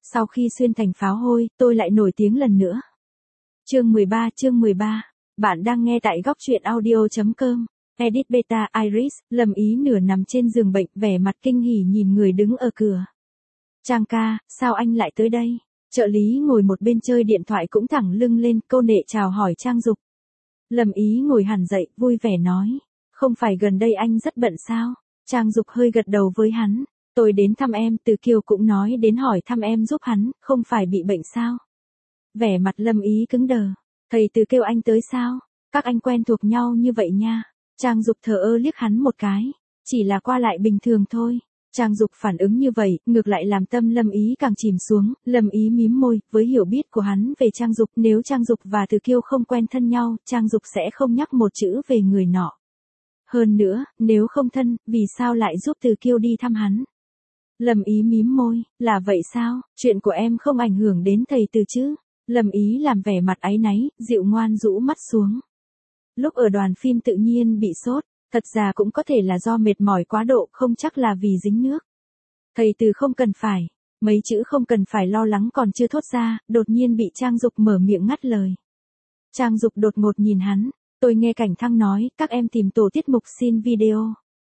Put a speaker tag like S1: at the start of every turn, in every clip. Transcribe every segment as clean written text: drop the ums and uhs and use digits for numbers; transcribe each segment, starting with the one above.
S1: Sau khi xuyên thành pháo hôi, tôi lại nổi tiếng lần nữa. Chương 13. Bạn đang nghe tại góc truyện audio.com. Edit Beta Iris, Lâm Ý nửa nằm trên giường bệnh, vẻ mặt kinh hỉ nhìn người đứng ở cửa. Trang ca, sao anh lại tới đây? Trợ lý ngồi một bên chơi điện thoại cũng thẳng lưng lên, câu nệ chào hỏi Trang Dục. Lâm Ý ngồi hẳn dậy, vui vẻ nói. Không phải gần đây anh rất bận sao? Trang Dục hơi gật đầu với hắn. Tôi đến thăm em, Từ Kiều cũng nói đến hỏi thăm em giúp hắn, không phải bị bệnh sao? Vẻ mặt Lâm Ý cứng đờ. Thầy Từ kêu anh tới sao? Các anh quen thuộc nhau như vậy nha. Trang Dục thờ ơ liếc hắn một cái. Chỉ là qua lại bình thường thôi. Trang Dục phản ứng như vậy, ngược lại làm tâm Lâm Ý càng chìm xuống. Lâm Ý mím môi, với hiểu biết của hắn về Trang Dục, nếu Trang Dục và Từ Kiêu không quen thân nhau, Trang Dục sẽ không nhắc một chữ về người nọ. Hơn nữa, nếu không thân, vì sao lại giúp Từ Kiêu đi thăm hắn? Lâm Ý mím môi, là vậy sao? Chuyện của em không ảnh hưởng đến thầy Từ chứ? Lâm Ý làm vẻ mặt áy náy, dịu ngoan rũ mắt xuống. Lúc ở đoàn phim tự nhiên bị sốt, thật ra cũng có thể là do mệt mỏi quá độ, không chắc là vì dính nước. Thầy Từ không cần phải, mấy chữ không cần phải lo lắng còn chưa thốt ra, đột nhiên bị Trang Dục mở miệng ngắt lời. Trang Dục đột ngột nhìn hắn, tôi nghe Cảnh Thăng nói, các em tìm tổ tiết mục xin video.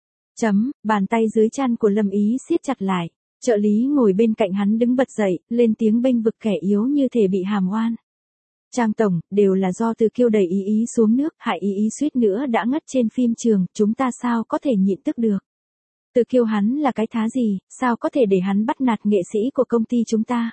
S1: Bàn tay dưới trán của Lâm Ý siết chặt lại. Trợ lý ngồi bên cạnh hắn đứng bật dậy, lên tiếng bênh vực kẻ yếu như thể bị hàm oan. Trang tổng, đều là do Từ Kiêu đẩy Ý xuống nước, hại Ý suýt nữa đã ngất trên phim trường, chúng ta sao có thể nhịn tức được. Từ Kiêu hắn là cái thá gì, sao có thể để hắn bắt nạt nghệ sĩ của công ty chúng ta.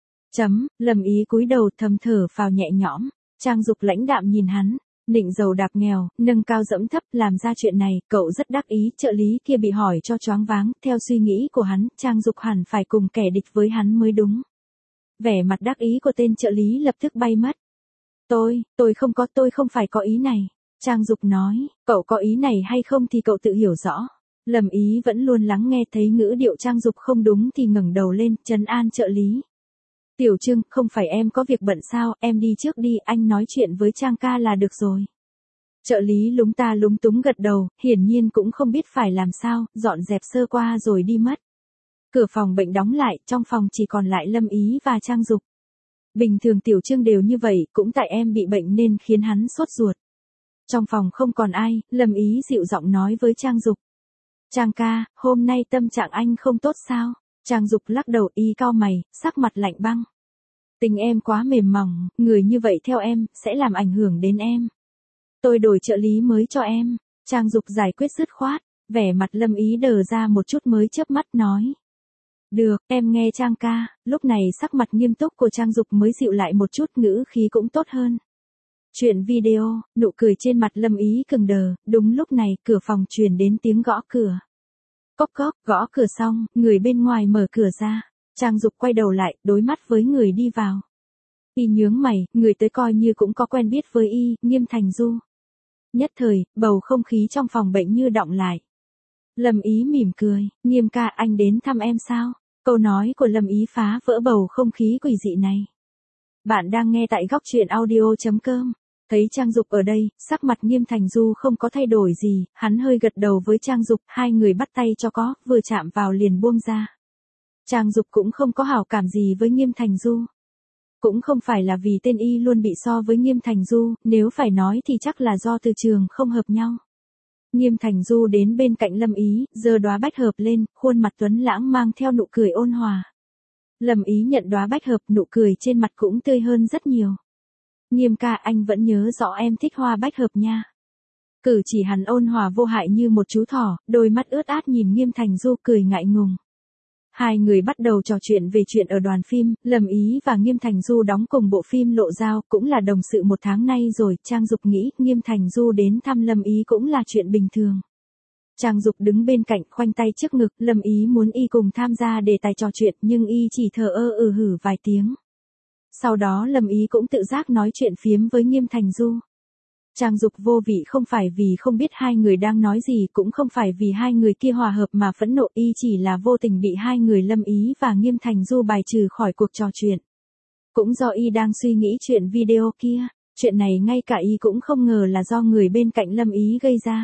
S1: Lâm Ý cúi đầu thầm thở phào nhẹ nhõm. Trang Dục lãnh đạm nhìn hắn. Nịnh giàu đạp nghèo, nâng cao dẫm thấp, làm ra chuyện này, cậu rất đắc ý. Trợ lý kia bị hỏi cho choáng váng, theo suy nghĩ của hắn, Trang Dục hẳn phải cùng kẻ địch với hắn mới đúng. Vẻ mặt đắc ý của tên trợ lý lập tức bay mất. Tôi không phải có ý này. Trang Dục nói, cậu có ý này hay không thì cậu tự hiểu rõ. Lâm Ý vẫn luôn lắng nghe, thấy ngữ điệu Trang Dục không đúng thì ngẩng đầu lên, trấn an trợ lý. Tiểu Trương, không phải em có việc bận sao, em đi trước đi, anh nói chuyện với Trang ca là được rồi. Trợ lý lúng ta lúng túng gật đầu, hiển nhiên cũng không biết phải làm sao, dọn dẹp sơ qua rồi đi mất. Cửa phòng bệnh đóng lại, trong phòng chỉ còn lại Lâm Ý và Trang Dục. Bình thường Tiểu Trương đều như vậy, cũng tại em bị bệnh nên khiến hắn sốt ruột. Trong phòng không còn ai, Lâm Ý dịu giọng nói với Trang Dục. Trang ca, hôm nay tâm trạng anh không tốt sao? Trang Dục lắc đầu, y cau mày, sắc mặt lạnh băng. Tình em quá mềm mỏng, người như vậy theo em, sẽ làm ảnh hưởng đến em. Tôi đổi trợ lý mới cho em. Trang Dục giải quyết dứt khoát, vẻ mặt Lâm Ý đờ ra một chút mới chớp mắt nói. Được, em nghe Trang ca. Lúc này sắc mặt nghiêm túc của Trang Dục mới dịu lại một chút, ngữ khí cũng tốt hơn. Chuyện video, nụ cười trên mặt Lâm Ý cứng đờ, đúng lúc này cửa phòng truyền đến tiếng gõ cửa. Cốc cốc, gõ cửa xong, người bên ngoài mở cửa ra. Trang Dục quay đầu lại, đối mắt với người đi vào. Y nhướng mày, người tới coi như cũng có quen biết với y, Nghiêm Thành Du. Nhất thời, bầu không khí trong phòng bệnh như đọng lại. Lâm Ý mỉm cười, Nghiêm ca, anh đến thăm em sao? Câu nói của Lâm Ý phá vỡ bầu không khí quỷ dị này. Bạn đang nghe tại góc truyện audio.com. Thấy Trang Dục ở đây, sắc mặt Nghiêm Thành Du không có thay đổi gì, hắn hơi gật đầu với Trang Dục, hai người bắt tay cho có, vừa chạm vào liền buông ra. Trang Dục cũng không có hảo cảm gì với Nghiêm Thành Du. Cũng không phải là vì tên y luôn bị so với Nghiêm Thành Du, nếu phải nói thì chắc là do từ trường không hợp nhau. Nghiêm Thành Du đến bên cạnh Lâm Ý, giơ đóa bách hợp lên, khuôn mặt tuấn lãng mang theo nụ cười ôn hòa. Lâm Ý nhận đóa bách hợp, nụ cười trên mặt cũng tươi hơn rất nhiều. Nghiêm ca, anh vẫn nhớ rõ em thích hoa bách hợp nha. Cử chỉ hắn ôn hòa vô hại như một chú thỏ, đôi mắt ướt át nhìn Nghiêm Thành Du cười ngại ngùng. Hai người bắt đầu trò chuyện về chuyện ở đoàn phim, Lâm Ý và Nghiêm Thành Du đóng cùng bộ phim Lộ Dao, cũng là đồng sự một tháng nay rồi. Trang Dục nghĩ Nghiêm Thành Du đến thăm Lâm Ý cũng là chuyện bình thường. Trang Dục đứng bên cạnh khoanh tay trước ngực, Lâm Ý muốn y cùng tham gia đề tài trò chuyện nhưng y chỉ thờ ơ hử vài tiếng. Sau đó Lâm Ý cũng tự giác nói chuyện phiếm với Nghiêm Thành Du. Trang Dục vô vị không phải vì không biết hai người đang nói gì, cũng không phải vì hai người kia hòa hợp mà phẫn nộ, y chỉ là vô tình bị hai người Lâm Ý và Nghiêm Thành Du bài trừ khỏi cuộc trò chuyện. Cũng do y đang suy nghĩ chuyện video kia, chuyện này ngay cả y cũng không ngờ là do người bên cạnh Lâm Ý gây ra.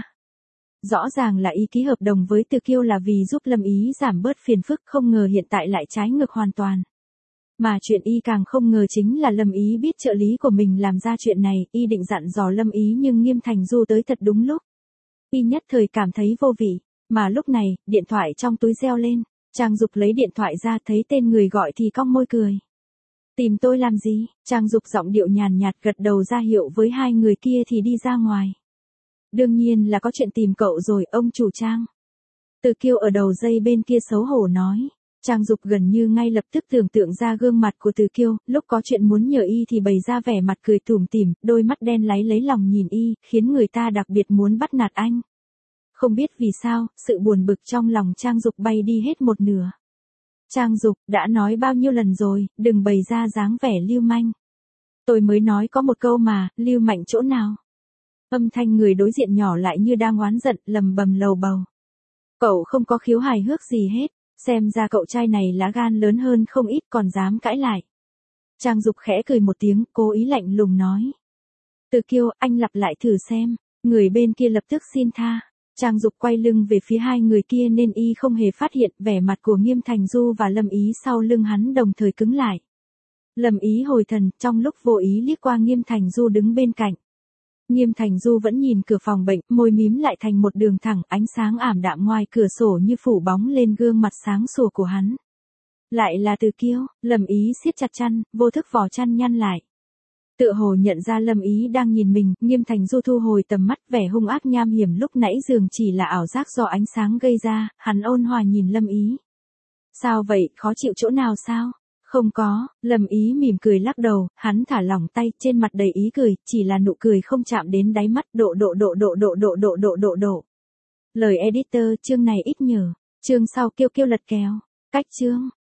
S1: Rõ ràng là y ký hợp đồng với Từ Kiêu là vì giúp Lâm Ý giảm bớt phiền phức, không ngờ hiện tại lại trái ngược hoàn toàn. Mà chuyện y càng không ngờ chính là Lâm Ý biết trợ lý của mình làm ra chuyện này, y định dặn dò Lâm Ý nhưng Nghiêm Thành Du tới thật đúng lúc. Y nhất thời cảm thấy vô vị, mà lúc này, điện thoại trong túi reo lên, Trang Dục lấy điện thoại ra thấy tên người gọi thì cong môi cười. Tìm tôi làm gì? Trang Dục giọng điệu nhàn nhạt gật đầu ra hiệu với hai người kia thì đi ra ngoài. Đương nhiên là có chuyện tìm cậu rồi, ông chủ Trang. Từ Kiêu ở đầu dây bên kia xấu hổ nói. Trang Dục gần như ngay lập tức tưởng tượng ra gương mặt của Từ Kiêu, lúc có chuyện muốn nhờ y thì bày ra vẻ mặt cười tủm tỉm, đôi mắt đen láy lấy lòng nhìn y, khiến người ta đặc biệt muốn bắt nạt anh. Không biết vì sao, sự buồn bực trong lòng Trang Dục bay đi hết một nửa. Trang Dục, đã nói bao nhiêu lần rồi, đừng bày ra dáng vẻ lưu manh. Tôi mới nói có một câu mà, lưu mạnh chỗ nào. Âm thanh người đối diện nhỏ lại như đang oán giận, lầm bầm lầu bầu. Cậu không có khiếu hài hước gì hết, xem ra cậu trai này lá gan lớn hơn không ít còn dám cãi lại. Trang Dục khẽ cười một tiếng, cố ý lạnh lùng nói. Từ Kiêu, anh lặp lại thử xem, người bên kia lập tức xin tha. Trang Dục quay lưng về phía hai người kia nên y không hề phát hiện vẻ mặt của Nghiêm Thành Du và Lâm Ý sau lưng hắn đồng thời cứng lại. Lâm Ý hồi thần, trong lúc vô ý liếc qua Nghiêm Thành Du đứng bên cạnh. Nghiêm Thành Du vẫn nhìn cửa phòng bệnh, môi mím lại thành một đường thẳng, ánh sáng ảm đạm ngoài cửa sổ như phủ bóng lên gương mặt sáng sủa của hắn. Lại là Từ Kiêu, Lâm Ý siết chặt chăn, vô thức vò chăn nhăn lại. Tựa hồ nhận ra Lâm Ý đang nhìn mình, Nghiêm Thành Du thu hồi tầm mắt, vẻ hung ác nham hiểm lúc nãy dường chỉ là ảo giác do ánh sáng gây ra, hắn ôn hòa nhìn Lâm Ý. Sao vậy, khó chịu chỗ nào sao? Không có, Lâm Ý mỉm cười lắc đầu, hắn thả lỏng tay, trên mặt đầy ý cười, chỉ là nụ cười không chạm đến đáy mắt, độ. Lời editor, chương này ít nhờ, chương sau kêu lật kéo, cách chương.